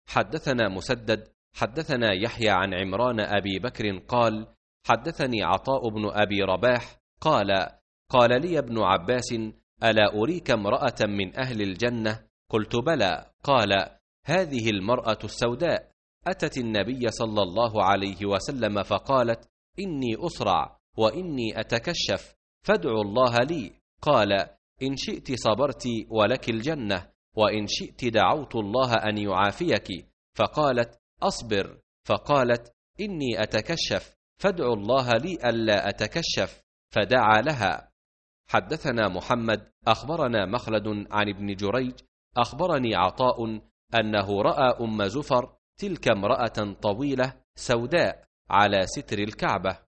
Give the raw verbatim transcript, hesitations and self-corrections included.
حدثنا مسدد حدثنا يحيى عن عمران أبي بكر قال حدثني عطاء بن أبي رباح قال قال لي ابن عباس ألا أريك امرأة من أهل الجنة؟ قلت بلى. قال هذه المرأة السوداء أتت النبي صلى الله عليه وسلم فقالت إني أصرع وإني أتكشف فادعوا الله لي. قال إن شئت صبرت ولك الجنة وإن شئت دعوت الله أن يعافيك. فقالت أصبر. فقالت إني أتكشف فادعوا الله لي ألا أتكشف، فدعا لها. حدثنا محمد أخبرنا مخلد عن ابن جريج أخبرني عطاء أنه رأى أم زفر تلك امرأة طويلة سوداء على ستر الكعبة.